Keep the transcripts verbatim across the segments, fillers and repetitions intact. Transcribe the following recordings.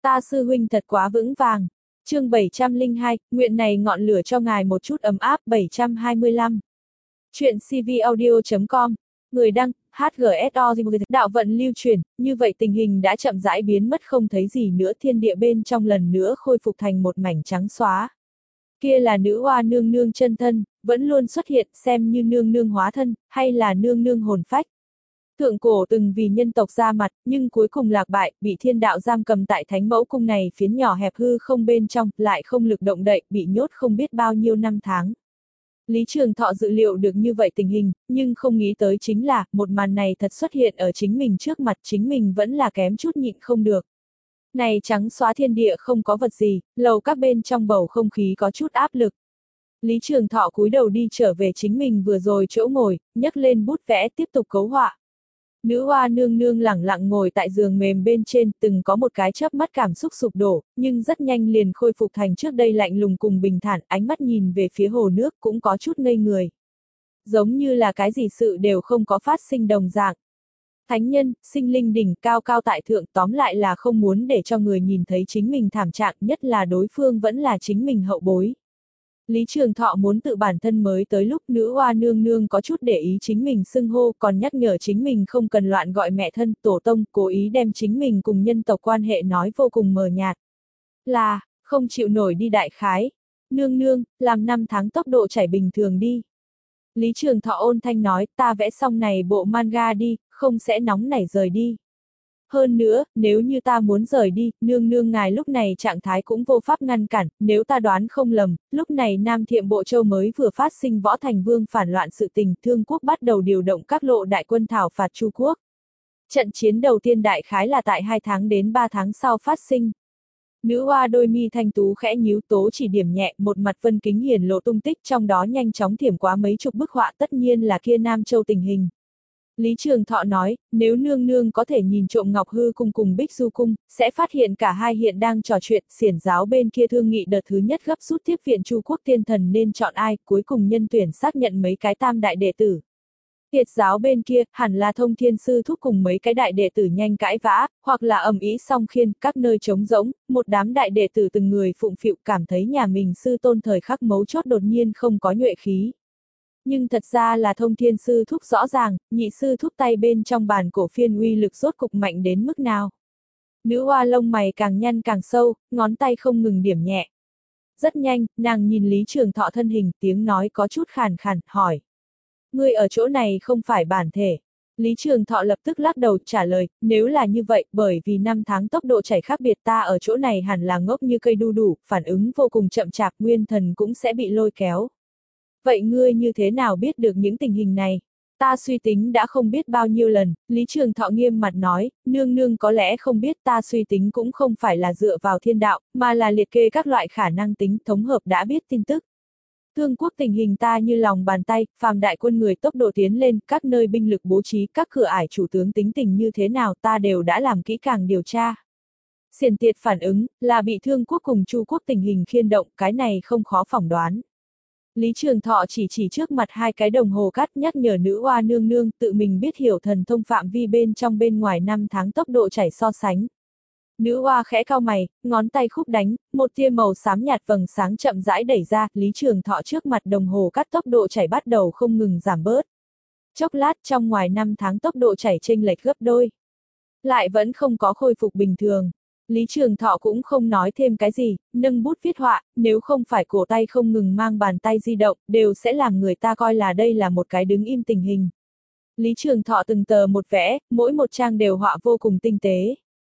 Ta sư huynh thật quá vững vàng. Chương bảy trăm lẻ hai, nguyện này ngọn lửa cho ngài một chút ấm áp. Bảy trăm hai mươi lăm. Chuyện cvaudio chấm com. Người đăng, hát giê ét o. Đạo vận lưu truyền, như vậy tình hình đã chậm rãi biến mất không thấy gì nữa, thiên địa bên trong lần nữa khôi phục thành một mảnh trắng xóa. Kia là nữ oa nương nương chân thân, vẫn luôn xuất hiện, xem như nương nương hóa thân, hay là nương nương hồn phách. Thượng cổ từng vì nhân tộc ra mặt, nhưng cuối cùng lạc bại, bị thiên đạo giam cầm tại thánh mẫu cung này phiến nhỏ hẹp hư không bên trong, lại không lực động đậy, bị nhốt không biết bao nhiêu năm tháng. Lý Trường Thọ dự liệu được như vậy tình hình, nhưng không nghĩ tới chính là, một màn này thật xuất hiện ở chính mình trước mặt, chính mình vẫn là kém chút nhịn không được. Này trắng xóa thiên địa không có vật gì, lầu các bên trong bầu không khí có chút áp lực. Lý Trường Thọ cúi đầu đi trở về chính mình vừa rồi chỗ ngồi, nhấc lên bút vẽ tiếp tục cấu họa. Nữ oa nương nương lẳng lặng ngồi tại giường mềm bên trên, từng có một cái chớp mắt cảm xúc sụp đổ, nhưng rất nhanh liền khôi phục thành trước đây lạnh lùng cùng bình thản, ánh mắt nhìn về phía hồ nước cũng có chút ngây người. Giống như là cái gì sự đều không có phát sinh đồng dạng. Thánh nhân, sinh linh đỉnh cao cao tại thượng, tóm lại là không muốn để cho người nhìn thấy chính mình thảm trạng, nhất là đối phương vẫn là chính mình hậu bối. Lý Trường Thọ muốn tự bản thân mới tới lúc nữ oa nương nương có chút để ý chính mình xưng hô, còn nhắc nhở chính mình không cần loạn gọi mẹ thân, tổ tông, cố ý đem chính mình cùng nhân tộc quan hệ nói vô cùng mờ nhạt. Là, không chịu nổi đi đại khái. Nương nương, làm năm tháng tốc độ chảy bình thường đi. Lý Trường Thọ ôn thanh nói, ta vẽ xong này bộ manga đi, không sẽ nóng nảy rời đi. Hơn nữa, nếu như ta muốn rời đi, nương nương ngài lúc này trạng thái cũng vô pháp ngăn cản, nếu ta đoán không lầm, lúc này Nam Thiệm Bộ Châu mới vừa phát sinh Võ Thành Vương phản loạn sự tình, Thương Quốc bắt đầu điều động các lộ đại quân thảo phạt Chu Quốc. Trận chiến đầu tiên đại khái là tại hai tháng đến ba tháng sau phát sinh. Nữ oa đôi mi thanh tú khẽ nhíu, tố chỉ điểm nhẹ, một mặt vân kính hiển lộ tung tích, trong đó nhanh chóng thiểm quá mấy chục bức họa, tất nhiên là kia Nam Châu tình hình. Lý Trường Thọ nói, nếu nương nương có thể nhìn trộm Ngọc Hư cung cùng Bích Du cung, sẽ phát hiện cả hai hiện đang trò chuyện, xiển giáo bên kia thương nghị đợt thứ nhất gấp rút tiếp viện Chu Quốc tiên thần nên chọn ai, cuối cùng nhân tuyển xác nhận mấy cái tam đại đệ tử. Tiệt giáo bên kia, hẳn là Thông Thiên Sư thúc cùng mấy cái đại đệ tử nhanh cãi vã, hoặc là ầm ĩ song khiên, các nơi trống rỗng, một đám đại đệ tử từng người phụng phịu cảm thấy nhà mình sư tôn thời khắc mấu chốt đột nhiên không có nhuệ khí. Nhưng thật ra là Thông Thiên Sư thúc rõ ràng, nhị sư thúc tay bên trong bàn cổ phiên uy lực rốt cục mạnh đến mức nào. Nữ oa lông mày càng nhăn càng sâu, ngón tay không ngừng điểm nhẹ. Rất nhanh, nàng nhìn Lý Trường Thọ thân hình, tiếng nói có chút khàn khàn, hỏi. Ngươi ở chỗ này không phải bản thể. Lý Trường Thọ lập tức lắc đầu trả lời, nếu là như vậy, bởi vì năm tháng tốc độ chảy khác biệt ta ở chỗ này hẳn là ngốc như cây đu đủ, phản ứng vô cùng chậm chạp, nguyên thần cũng sẽ bị lôi kéo. Vậy ngươi như thế nào biết được những tình hình này? Ta suy tính đã không biết bao nhiêu lần, Lý Trường Thọ nghiêm mặt nói, nương nương có lẽ không biết ta suy tính cũng không phải là dựa vào thiên đạo, mà là liệt kê các loại khả năng tính thống hợp đã biết tin tức. Thương Quốc tình hình ta như lòng bàn tay, phàm đại quân người tốc độ tiến lên, các nơi binh lực bố trí, các cửa ải chủ tướng tính tình như thế nào ta đều đã làm kỹ càng điều tra. Xiển Tiệt phản ứng, là bị Thương Quốc cùng Chu Quốc tình hình khiên động, cái này không khó phỏng đoán. Lý Trường Thọ chỉ chỉ trước mặt hai cái đồng hồ cát nhắc nhở nữ oa nương nương tự mình biết hiểu thần thông phạm vi bên trong bên ngoài năm tháng tốc độ chảy so sánh. Nữ oa khẽ cau mày, ngón tay khúc đánh, một tia màu xám nhạt vầng sáng chậm rãi đẩy ra, Lý Trường Thọ trước mặt đồng hồ cát tốc độ chảy bắt đầu không ngừng giảm bớt. Chốc lát trong ngoài năm tháng tốc độ chảy chênh lệch gấp đôi. Lại vẫn không có khôi phục bình thường. Lý Trường Thọ cũng không nói thêm cái gì, nâng bút viết họa, nếu không phải cổ tay không ngừng mang bàn tay di động, đều sẽ làm người ta coi là đây là một cái đứng im tình hình. Lý Trường Thọ từng tờ một vẽ, mỗi một trang đều họa vô cùng tinh tế.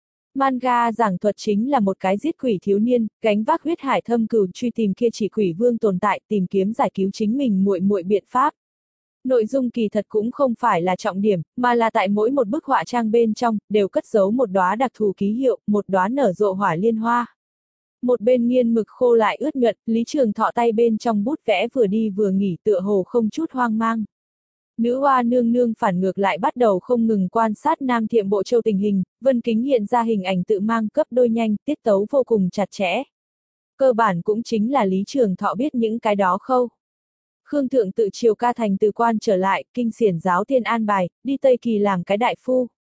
Manga giảng thuật chính là một cái giết quỷ thiếu niên, gánh vác huyết hải thâm cừu truy tìm kia chỉ quỷ vương tồn tại, tìm kiếm giải cứu chính mình muội muội biện pháp. Nội dung kỳ thật cũng không phải là trọng điểm, mà là tại mỗi một bức họa trang bên trong, đều cất giấu một đóa đặc thù ký hiệu, một đóa nở rộ hỏa liên hoa. Một bên nghiên mực khô lại ướt nhuận, Lý Trường Thọ tay bên trong bút vẽ vừa đi vừa nghỉ tựa hồ không chút hoang mang. Nữ oa nương nương phản ngược lại bắt đầu không ngừng quan sát Nam Thiệm Bộ Châu tình hình, vân kính hiện ra hình ảnh tự mang cấp đôi nhanh, tiết tấu vô cùng chặt chẽ. Cơ bản cũng chính là Lý Trường Thọ biết những cái đó khâu. Khương Thượng tự triều ca thành từ quan trở lại, kinh xiển giáo tiên an bài, đi Tây Kỳ làm cái đại phu.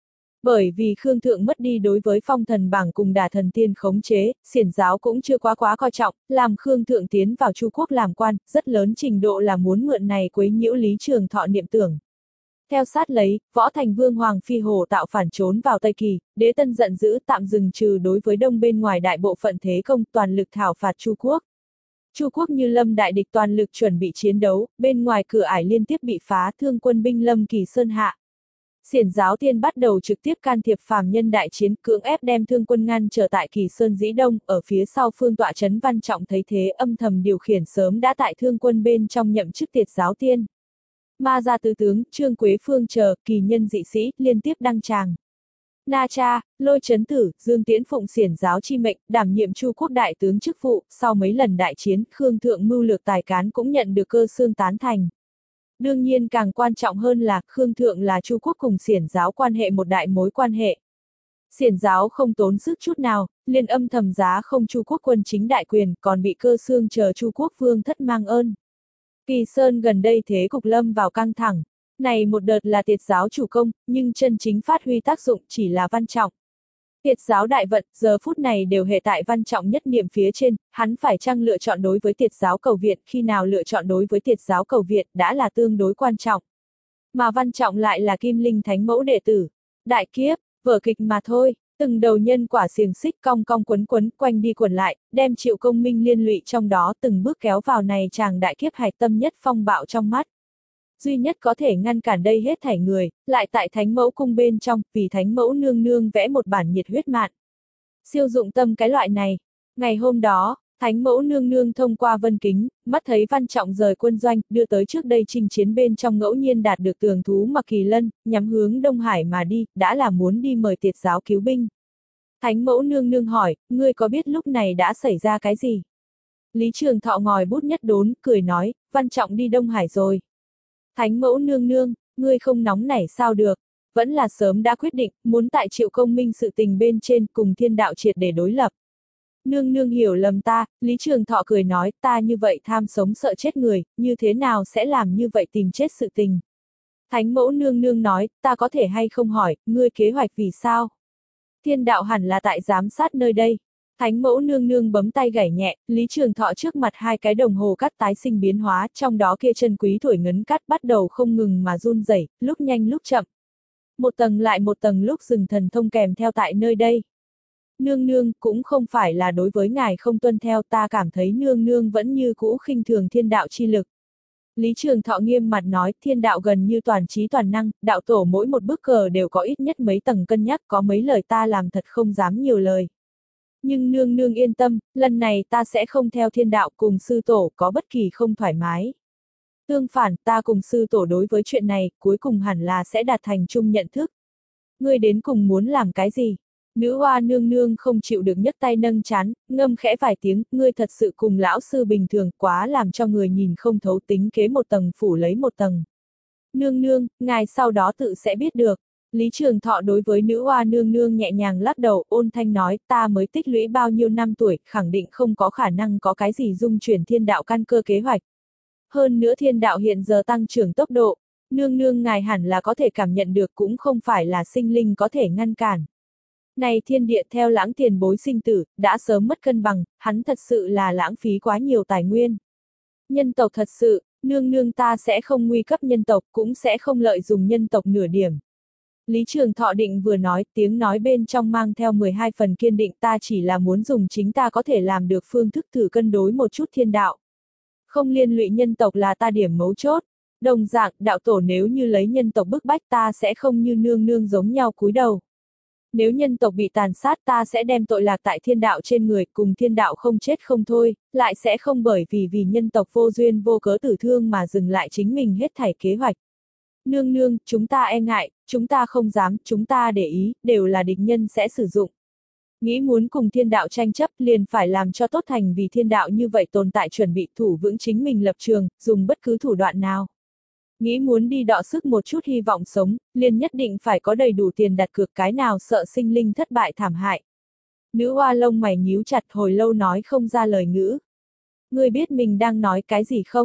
Bởi vì Khương Thượng mất đi đối với phong thần bảng cùng đả thần tiên khống chế, xiển giáo cũng chưa quá quá coi trọng, làm Khương Thượng tiến vào Chu quốc làm quan, rất lớn trình độ là muốn mượn này quấy nhiễu Lý Trường Thọ niệm tưởng. Theo sát lấy, Võ Thành Vương Hoàng Phi Hồ tạo phản trốn vào Tây Kỳ, Đế Tân giận dữ tạm dừng trừ đối với đông bên ngoài đại bộ phận thế công toàn lực thảo phạt Chu quốc. Chu quốc như lâm đại địch toàn lực chuẩn bị chiến đấu, bên ngoài cửa ải liên tiếp bị phá thương quân binh lâm Kỳ Sơn hạ. Xiển giáo tiên bắt đầu trực tiếp can thiệp phàm nhân đại chiến, cưỡng ép đem thương quân ngăn trở tại Kỳ Sơn Dĩ Đông, ở phía sau phương tọa trấn Văn Trọng thấy thế âm thầm điều khiển sớm đã tại thương quân bên trong nhậm chức tiệt giáo tiên. Ma gia tứ tướng, Trương Quế Phương chờ, kỳ nhân dị sĩ, liên tiếp đăng tràng. Na Cha, Lôi Chấn Tử, Dương Tiễn phụng xiển giáo chi mệnh, đảm nhiệm Chu quốc đại tướng chức vụ, sau mấy lần đại chiến, Khương Thượng mưu lược tài cán cũng nhận được cơ xương tán thành. Đương nhiên càng quan trọng hơn là, Khương Thượng là Chu quốc cùng xiển giáo quan hệ một đại mối quan hệ. Xiển giáo không tốn sức chút nào, liền âm thầm giá không Chu quốc quân chính đại quyền, còn bị cơ xương chờ Chu quốc vương thất mang ơn. Kỳ Sơn gần đây thế cục lâm vào căng thẳng. Này một đợt là tiệt giáo chủ công, nhưng chân chính phát huy tác dụng chỉ là Văn Trọng. Tiệt giáo đại vận, giờ phút này đều hệ tại Văn Trọng nhất niệm phía trên, hắn phải chăng lựa chọn đối với tiệt giáo cầu viện, khi nào lựa chọn đối với tiệt giáo cầu viện đã là tương đối quan trọng. Mà Văn Trọng lại là Kim Linh Thánh Mẫu đệ tử. Đại kiếp, vở kịch mà thôi, từng đầu nhân quả xiềng xích cong cong quấn quấn quanh đi quẩn lại, đem Triệu Công Minh liên lụy trong đó từng bước kéo vào này chàng đại kiếp hạch tâm nhất phong bạo trong mắt. Duy nhất có thể ngăn cản đây hết thảy người, lại tại Thánh Mẫu cung bên trong, vì Thánh Mẫu nương nương vẽ một bản nhiệt huyết mạn. Siêu dụng tâm cái loại này. Ngày hôm đó, Thánh Mẫu nương nương thông qua vân kính, mắt thấy Văn Trọng rời quân doanh, đưa tới trước đây chinh chiến bên trong ngẫu nhiên đạt được tường thú Mặc Kỳ Lân, nhắm hướng Đông Hải mà đi, đã là muốn đi mời tiệt giáo cứu binh. Thánh Mẫu nương nương hỏi, ngươi có biết lúc này đã xảy ra cái gì? Lý Trường Thọ ngòi bút nhất đốn, cười nói, Văn Trọng đi Đông Hải rồi. Thánh Mẫu nương nương, ngươi không nóng nảy sao được, vẫn là sớm đã quyết định, muốn tại Triệu Công Minh sự tình bên trên cùng thiên đạo triệt để đối lập. Nương nương hiểu lầm ta, Lý Trường Thọ cười nói, ta như vậy tham sống sợ chết người, như thế nào sẽ làm như vậy tìm chết sự tình. Thánh Mẫu nương nương nói, ta có thể hay không hỏi, ngươi kế hoạch vì sao? Thiên đạo hẳn là tại giám sát nơi đây. Thánh Mẫu nương nương bấm tay gảy nhẹ, Lý Trường Thọ trước mặt hai cái đồng hồ cắt tái sinh biến hóa, trong đó kia chân quý thổi ngấn cắt bắt đầu không ngừng mà run rẩy, lúc nhanh lúc chậm. Một tầng lại một tầng lúc dừng thần thông kèm theo tại nơi đây. Nương nương, cũng không phải là đối với ngài không tuân theo, ta cảm thấy nương nương vẫn như cũ khinh thường thiên đạo chi lực. Lý Trường Thọ nghiêm mặt nói, thiên đạo gần như toàn trí toàn năng, đạo tổ mỗi một bước cờ đều có ít nhất mấy tầng cân nhắc, có mấy lời ta làm thật không dám nhiều lời. Nhưng nương nương yên tâm, lần này ta sẽ không theo thiên đạo cùng sư tổ có bất kỳ không thoải mái. Tương phản, ta cùng sư tổ đối với chuyện này, cuối cùng hẳn là sẽ đạt thành chung nhận thức. Ngươi đến cùng muốn làm cái gì? Nữ hoa nương nương không chịu được nhấc tay nâng chán, ngâm khẽ vài tiếng, ngươi thật sự cùng lão sư bình thường quá làm cho người nhìn không thấu, tính kế một tầng phủ lấy một tầng. Nương nương, ngài sau đó tự sẽ biết được. Lý Trường Thọ đối với nữ hoa nương nương nhẹ nhàng lắc đầu, ôn thanh nói, ta mới tích lũy bao nhiêu năm tuổi, khẳng định không có khả năng có cái gì dung chuyển thiên đạo căn cơ kế hoạch. Hơn nữa thiên đạo hiện giờ tăng trưởng tốc độ, nương nương ngài hẳn là có thể cảm nhận được, cũng không phải là sinh linh có thể ngăn cản. Này thiên địa theo lãng tiền bối sinh tử, đã sớm mất cân bằng, hắn thật sự là lãng phí quá nhiều tài nguyên. Nhân tộc thật sự, nương nương ta sẽ không nguy cấp nhân tộc, cũng sẽ không lợi dụng nhân tộc nửa điểm. Lý Trường Thọ định vừa nói, tiếng nói bên trong mang theo mười hai phần kiên định, ta chỉ là muốn dùng chính ta có thể làm được phương thức thử cân đối một chút thiên đạo. Không liên lụy nhân tộc là ta điểm mấu chốt. Đồng dạng, đạo tổ nếu như lấy nhân tộc bức bách ta sẽ không như nương nương giống nhau cúi đầu. Nếu nhân tộc bị tàn sát ta sẽ đem tội lạc tại thiên đạo trên người, cùng thiên đạo không chết không thôi, lại sẽ không bởi vì vì nhân tộc vô duyên vô cớ tử thương mà dừng lại chính mình hết thảy kế hoạch. Nương nương, chúng ta e ngại, chúng ta không dám, chúng ta để ý, đều là địch nhân sẽ sử dụng. Nghĩ muốn cùng thiên đạo tranh chấp liền phải làm cho tốt thành vì thiên đạo như vậy tồn tại chuẩn bị thủ vững chính mình lập trường, dùng bất cứ thủ đoạn nào. Nghĩ muốn đi đọ sức một chút hy vọng sống, liền nhất định phải có đầy đủ tiền đặt cược, cái nào sợ sinh linh thất bại thảm hại. Nữ hoa lông mày nhíu chặt hồi lâu nói không ra lời ngữ. Ngươi biết mình đang nói cái gì không?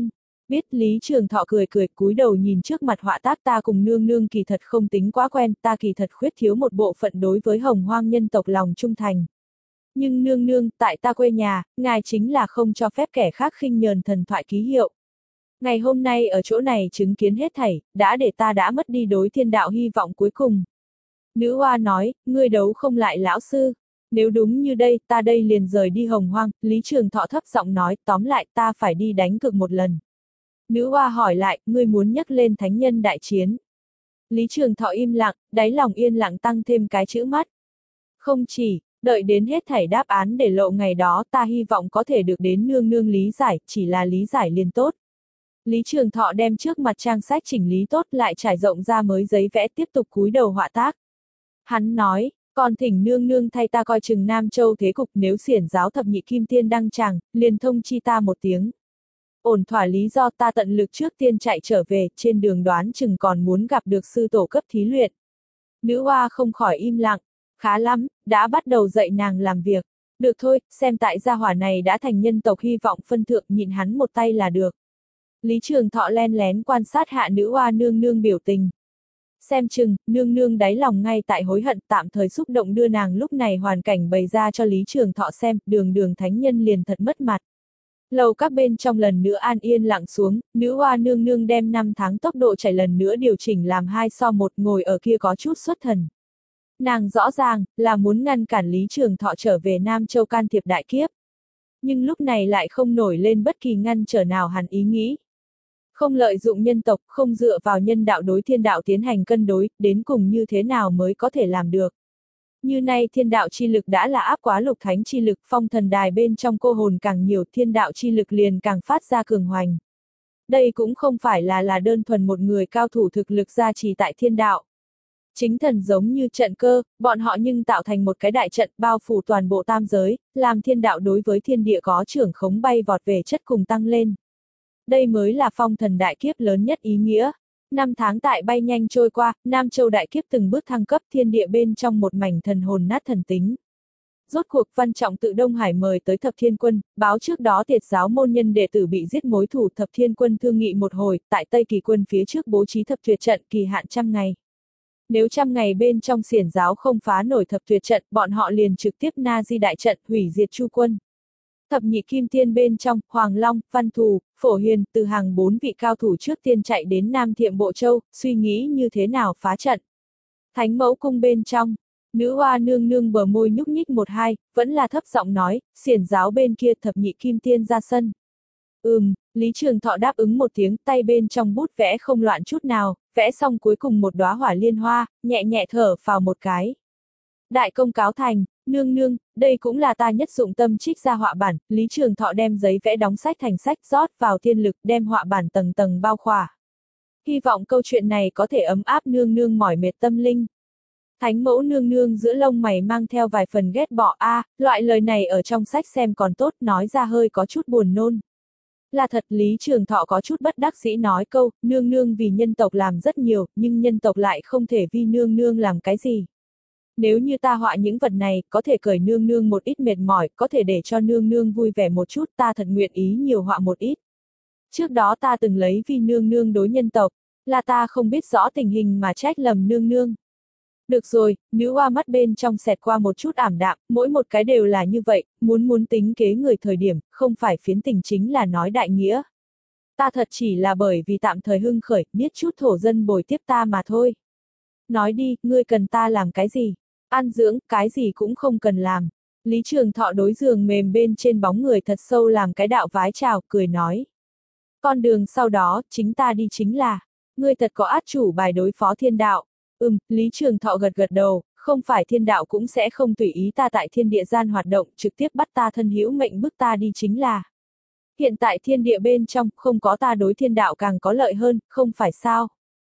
Biết Lý Trường Thọ cười cười cúi đầu nhìn trước mặt họa tác ta cùng nương nương kỳ thật không tính quá quen, ta kỳ thật khuyết thiếu một bộ phận đối với hồng hoang nhân tộc lòng trung thành. Nhưng nương nương, tại ta quê nhà, ngài chính là không cho phép kẻ khác khinh nhờn thần thoại ký hiệu. Ngày hôm nay ở chỗ này chứng kiến hết thảy, đã để ta đã mất đi đối thiên đạo hy vọng cuối cùng. Nữ oa nói, ngươi đấu không lại lão sư. Nếu đúng như đây, ta đây liền rời đi hồng hoang. Lý Trường Thọ thấp giọng nói, tóm lại ta phải đi đánh cược một lần. Nữ oa hỏi lại, ngươi muốn nhắc lên thánh nhân đại chiến. Lý Trường Thọ im lặng, đáy lòng yên lặng tăng thêm cái chữ mắt. Không chỉ, đợi đến hết thảy đáp án để lộ ngày đó ta hy vọng có thể được đến nương nương lý giải, chỉ là lý giải liền tốt. Lý Trường Thọ đem trước mặt trang sách chỉnh lý tốt lại trải rộng ra mới giấy vẽ tiếp tục cúi đầu họa tác. Hắn nói, còn thỉnh nương nương thay ta coi chừng Nam Châu thế cục, nếu xiển giáo thập nhị kim tiên đăng tràng, liền thông chi ta một tiếng. Ổn thỏa lý do ta tận lực trước tiên chạy trở về, trên đường đoán chừng còn muốn gặp được sư tổ cấp thí luyện. Nữ oa không khỏi im lặng, khá lắm, đã bắt đầu dạy nàng làm việc. Được thôi, xem tại gia hỏa này đã thành nhân tộc hy vọng phân thượng, nhịn hắn một tay là được. Lý Trường Thọ len lén quan sát hạ nữ oa nương nương biểu tình. Xem chừng, nương nương đáy lòng ngay tại hối hận, tạm thời xúc động đưa nàng lúc này hoàn cảnh bày ra cho Lý Trường Thọ xem, đường đường thánh nhân liền thật mất mặt. Lầu các bên trong lần nữa an yên lặng xuống, nữ oa nương nương đem năm tháng tốc độ chạy lần nữa điều chỉnh làm hai so một, ngồi ở kia có chút xuất thần. Nàng rõ ràng, là muốn ngăn cản Lý Trường Thọ trở về Nam Châu can thiệp đại kiếp. Nhưng lúc này lại không nổi lên bất kỳ ngăn trở nào hẳn ý nghĩ. Không lợi dụng nhân tộc, không dựa vào nhân đạo đối thiên đạo tiến hành cân đối, đến cùng như thế nào mới có thể làm được. Như nay thiên đạo chi lực đã là áp quá lục thánh chi lực, phong thần đài bên trong cô hồn càng nhiều, thiên đạo chi lực liền càng phát ra cường hoành. Đây cũng không phải là là đơn thuần một người cao thủ thực lực gia trì tại thiên đạo. Chính thần giống như trận cơ, bọn họ nhưng tạo thành một cái đại trận bao phủ toàn bộ tam giới, làm thiên đạo đối với thiên địa có trưởng khống bay vọt về chất cùng tăng lên. Đây mới là phong thần đại kiếp lớn nhất ý nghĩa. Năm tháng tại bay nhanh trôi qua, Nam Châu đại kiếp từng bước thăng cấp, thiên địa bên trong một mảnh thần hồn nát thần tính. Rốt cuộc Văn Trọng tự Đông Hải mời tới Thập Thiên Quân, báo trước đó Tiệt giáo môn nhân đệ tử bị giết mối thù, Thập Thiên Quân thương nghị một hồi, tại Tây Kỳ quân phía trước bố trí thập tuyệt trận kỳ hạn trăm ngày. Nếu trăm ngày bên trong xiển giáo không phá nổi thập tuyệt trận, bọn họ liền trực tiếp na di đại trận, hủy diệt Chu quân. Thập nhị kim tiên bên trong, Hoàng Long, Văn Thù, Phổ Hiền, từ hàng bốn vị cao thủ trước tiên chạy đến Nam Thiệm Bộ Châu, suy nghĩ như thế nào phá trận. Thánh mẫu cung bên trong, nữ oa nương nương bờ môi nhúc nhích một hai, vẫn là thấp giọng nói, xiển giáo bên kia thập nhị kim tiên ra sân. Ừm, Lý Trường Thọ đáp ứng một tiếng, tay bên trong bút vẽ không loạn chút nào, vẽ xong cuối cùng một đóa hỏa liên hoa, nhẹ nhẹ thở phào một cái. Đại công cáo thành, nương nương, đây cũng là ta nhất dụng tâm trích ra họa bản, Lý Trường Thọ đem giấy vẽ đóng sách thành sách rót vào thiên lực đem họa bản tầng tầng bao khỏa. Hy vọng câu chuyện này có thể ấm áp nương nương mỏi mệt tâm linh. Thánh mẫu nương nương giữa lông mày mang theo vài phần ghét bỏ a, à, loại lời này ở trong sách xem còn tốt, nói ra hơi có chút buồn nôn. Là thật, Lý Trường Thọ có chút bất đắc dĩ nói câu, nương nương vì nhân tộc làm rất nhiều, nhưng nhân tộc lại không thể vì nương nương làm cái gì. Nếu như ta họa những vật này, có thể cởi nương nương một ít mệt mỏi, có thể để cho nương nương vui vẻ một chút, ta thật nguyện ý nhiều họa một ít. Trước đó ta từng lấy vì nương nương đối nhân tộc, là ta không biết rõ tình hình mà trách lầm nương nương. Được rồi, nữ oa mắt bên trong xẹt qua một chút ảm đạm, mỗi một cái đều là như vậy, muốn muốn tính kế người thời điểm, không phải phiến tình chính là nói đại nghĩa. Ta thật chỉ là bởi vì tạm thời hưng khởi, biết chút thổ dân bồi tiếp ta mà thôi. Nói đi, ngươi cần ta làm cái gì? Ăn dưỡng, cái gì cũng không cần làm. Lý Trường Thọ đối giường mềm bên trên bóng người thật sâu làm cái đạo vái chào, cười nói. Con đường sau đó, chính ta đi chính là, ngươi thật có át chủ bài đối phó thiên đạo. Ừm, Lý Trường Thọ gật gật đầu, không phải thiên đạo cũng sẽ không tùy ý ta tại thiên địa gian hoạt động, trực tiếp bắt ta thân hữu mệnh bức ta đi chính là. Hiện tại thiên địa bên trong, không có ta đối thiên đạo càng có lợi hơn, không phải sao?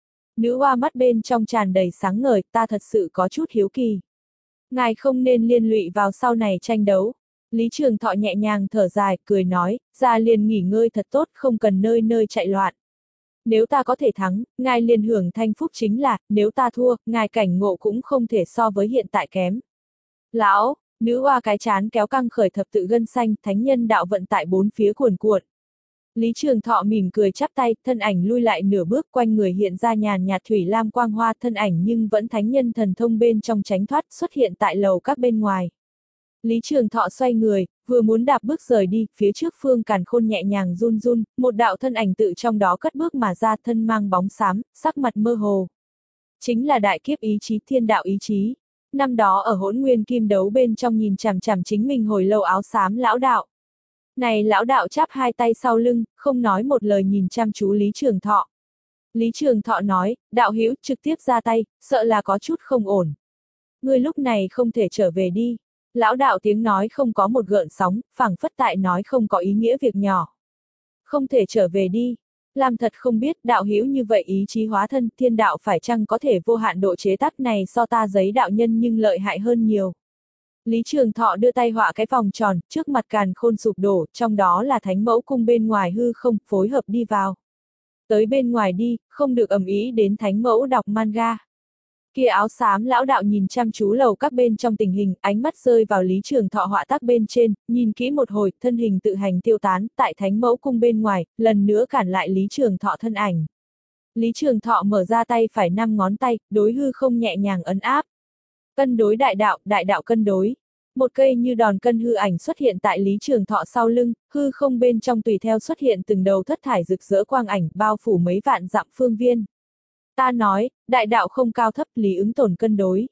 Nữ oa mắt bên trong tràn đầy sáng ngời, ta thật sự có chút hiếu kỳ. Ngài không nên liên lụy vào sau này tranh đấu. Lý Trường Thọ nhẹ nhàng thở dài, cười nói, ra liền nghỉ ngơi thật tốt, không cần nơi nơi chạy loạn. Nếu ta có thể thắng, ngài liền hưởng thanh phúc chính là, nếu ta thua, ngài cảnh ngộ cũng không thể so với hiện tại kém. Lão, nữ oa cái chán kéo căng khởi thập tự gân xanh, thánh nhân đạo vận tại bốn phía cuồn cuộn. Lý Trường Thọ mỉm cười chắp tay, thân ảnh lui lại nửa bước, quanh người hiện ra nhàn nhạt thủy lam quang hoa, thân ảnh nhưng vẫn thánh nhân thần thông bên trong tránh thoát, xuất hiện tại lầu các bên ngoài. Lý Trường Thọ xoay người, vừa muốn đạp bước rời đi, phía trước Phương Càn Khôn nhẹ nhàng run run, một đạo thân ảnh tự trong đó cất bước mà ra, thân mang bóng xám, sắc mặt mơ hồ. Chính là đại kiếp ý chí, thiên đạo ý chí. Năm đó ở Hỗn Nguyên Kim Đấu bên trong nhìn chằm chằm chính mình hồi lâu áo xám lão đạo. Này lão đạo chắp hai tay sau lưng, không nói một lời nhìn chăm chú Lý Trường Thọ. Lý Trường Thọ nói, đạo hữu trực tiếp ra tay, sợ là có chút không ổn. Ngươi lúc này không thể trở về đi. Lão đạo tiếng nói không có một gợn sóng, phảng phất tại nói không có ý nghĩa việc nhỏ. Không thể trở về đi. Làm thật không biết đạo hữu như vậy ý chí hóa thân, thiên đạo phải chăng có thể vô hạn độ chế tác này so ta giấy đạo nhân nhưng lợi hại hơn nhiều. Lý Trường Thọ đưa tay họa cái vòng tròn, trước mặt Càn Khôn sụp đổ, trong đó là Thánh Mẫu Cung bên ngoài hư không, phối hợp đi vào. Tới bên ngoài đi, không được ầm ĩ đến Thánh Mẫu đọc manga. Kia áo xám lão đạo nhìn chăm chú lầu các bên trong tình hình, ánh mắt rơi vào Lý Trường Thọ họa tác bên trên, nhìn kỹ một hồi, thân hình tự hành tiêu tán, tại Thánh Mẫu Cung bên ngoài, lần nữa cản lại Lý Trường Thọ thân ảnh. Lý Trường Thọ mở ra tay phải năm ngón tay, đối hư không nhẹ nhàng ấn áp. Cân đối đại đạo, đại đạo cân đối. Một cây như đòn cân hư ảnh xuất hiện tại Lý Trường Thọ sau lưng, hư không bên trong tùy theo xuất hiện từng đầu thất thải rực rỡ quang ảnh, bao phủ mấy vạn dặm phương viên. Ta nói, đại đạo không cao thấp, lý ứng tổn cân đối.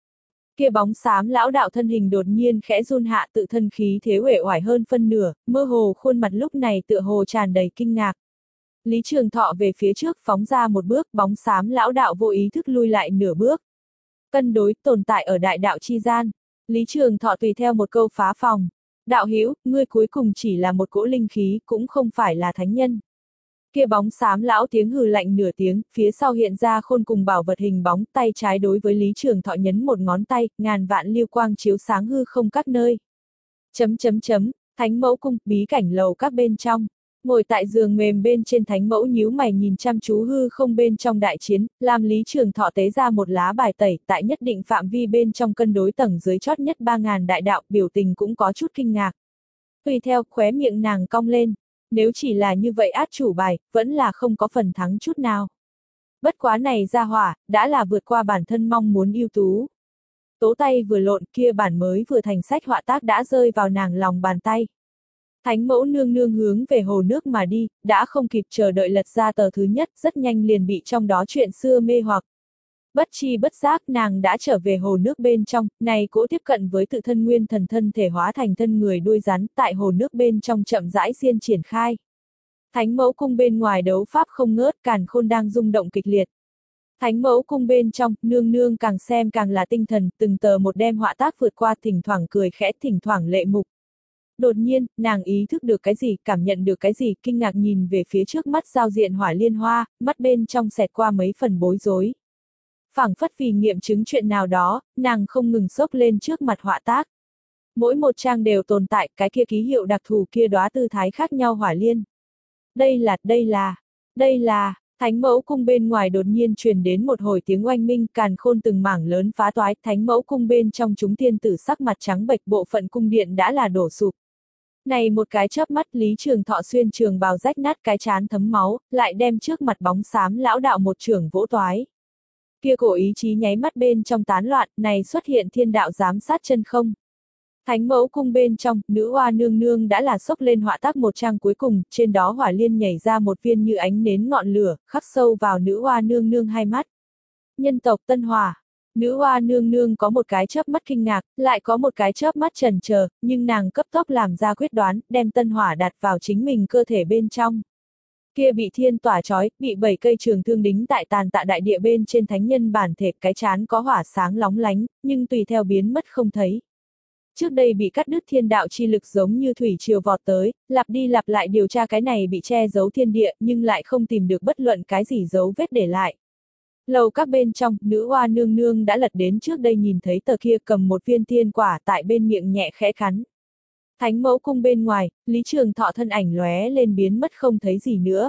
Kia bóng xám lão đạo thân hình đột nhiên khẽ run hạ, tự thân khí thế uể oải hơn phân nửa, mơ hồ khuôn mặt lúc này tựa hồ tràn đầy kinh ngạc. Lý Trường Thọ về phía trước phóng ra một bước, bóng xám lão đạo vô ý thức lui lại nửa bước. Cân đối tồn tại ở đại đạo chi gian. Lý Trường Thọ tùy theo một câu phá phòng. Đạo hữu, ngươi cuối cùng chỉ là một cỗ linh khí, cũng không phải là thánh nhân. Kia bóng xám lão tiếng hừ lạnh nửa tiếng, phía sau hiện ra khôn cùng bảo vật hình bóng, tay trái đối với Lý Trường Thọ nhấn một ngón tay, ngàn vạn lưu quang chiếu sáng hư không các nơi. Chấm chấm chấm, Thánh Mẫu Cung, bí cảnh lầu các bên trong. Ngồi tại giường mềm bên trên Thánh Mẫu nhíu mày nhìn chăm chú hư không bên trong đại chiến, làm Lý Trường Thọ tế ra một lá bài tẩy, tại nhất định phạm vi bên trong cân đối tầng dưới chót nhất ba ngàn đại đạo, biểu tình cũng có chút kinh ngạc. Tùy theo, khóe miệng nàng cong lên. Nếu chỉ là như vậy át chủ bài, vẫn là không có phần thắng chút nào. Bất quá này ra hỏa, đã là vượt qua bản thân mong muốn ưu tú. Tố tay vừa lộn, kia bản mới vừa thành sách họa tác đã rơi vào nàng lòng bàn tay. Thánh Mẫu nương nương hướng về hồ nước mà đi, đã không kịp chờ đợi lật ra tờ thứ nhất, rất nhanh liền bị trong đó chuyện xưa mê hoặc. Bất chi bất giác nàng đã trở về hồ nước bên trong, này cỗ tiếp cận với tự thân nguyên thần thân thể hóa thành thân người đuôi rắn, tại hồ nước bên trong chậm rãi diên triển khai. Thánh Mẫu Cung bên ngoài đấu pháp không ngớt, Càn Khôn đang rung động kịch liệt. Thánh Mẫu Cung bên trong, nương nương càng xem càng là tinh thần, từng tờ một đem họa tác vượt qua, thỉnh thoảng cười khẽ, thỉnh thoảng lệ mục. Đột nhiên, nàng ý thức được cái gì, cảm nhận được cái gì, kinh ngạc nhìn về phía trước mắt giao diện hỏa liên hoa, mắt bên trong xẹt qua mấy phần bối rối. Phảng phất vì nghiệm chứng chuyện nào đó, nàng không ngừng xốc lên trước mặt họa tác. Mỗi một trang đều tồn tại cái kia ký hiệu đặc thù, kia đóa tư thái khác nhau hỏa liên. Đây là, đây là, đây là, Thánh Mẫu Cung bên ngoài đột nhiên truyền đến một hồi tiếng oanh minh, Càn Khôn từng mảng lớn phá toái, Thánh Mẫu Cung bên trong chúng tiên tử sắc mặt trắng bệch, bộ phận cung điện đã là đổ sụp. Này một cái chớp mắt, Lý Trường Thọ xuyên trường bào rách nát, cái trán thấm máu, lại đem trước mặt bóng xám lão đạo một chưởng vỗ toái. Kia cổ ý chí nháy mắt bên trong tán loạn, này xuất hiện thiên đạo giám sát chân không. Thánh Mẫu Cung bên trong, nữ oa nương nương đã là xốc lên họa tác một trang cuối cùng, trên đó hỏa liên nhảy ra một viên như ánh nến ngọn lửa, khắc sâu vào nữ oa nương nương hai mắt. Nhân tộc Tân Hỏa. Nữ oa nương nương có một cái chớp mắt kinh ngạc, lại có một cái chớp mắt chần chờ, nhưng nàng cấp tốc làm ra quyết đoán, đem tân hỏa đặt vào chính mình cơ thể bên trong. Kia bị thiên tỏa chói, bị bảy cây trường thương đính tại tàn tạ đại địa bên trên thánh nhân bản thể, cái chán có hỏa sáng lóng lánh, nhưng tùy theo biến mất không thấy. Trước đây bị cắt đứt thiên đạo chi lực giống như thủy triều vọt tới, lặp đi lặp lại điều tra cái này bị che giấu thiên địa, nhưng lại không tìm được bất luận cái gì dấu vết để lại. Lầu các bên trong, nữ oa nương nương đã lật đến trước đây nhìn thấy tờ kia, cầm một viên tiên quả tại bên miệng nhẹ khẽ cắn. Thánh Mẫu Cung bên ngoài, Lý Trường Thọ thân ảnh lóe lên biến mất không thấy gì nữa.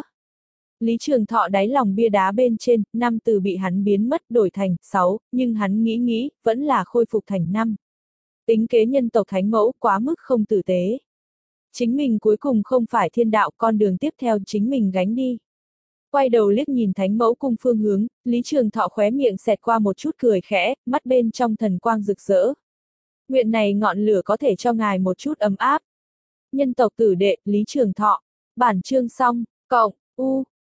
Lý Trường Thọ đáy lòng bia đá bên trên, năm từ bị hắn biến mất đổi thành sáu, nhưng hắn nghĩ nghĩ, vẫn là khôi phục thành năm. Tính kế nhân tộc Thánh Mẫu quá mức không tử tế. Chính mình cuối cùng không phải thiên đạo, con đường tiếp theo chính mình gánh đi. Quay đầu liếc nhìn Thánh Mẫu Cung phương hướng, Lý Trường Thọ khóe miệng xẹt qua một chút cười khẽ, mắt bên trong thần quang rực rỡ. Nguyện này ngọn lửa có thể cho ngài một chút ấm áp. Nhân tộc tử đệ, Lý Trường Thọ. Bản chương xong, cộng, u.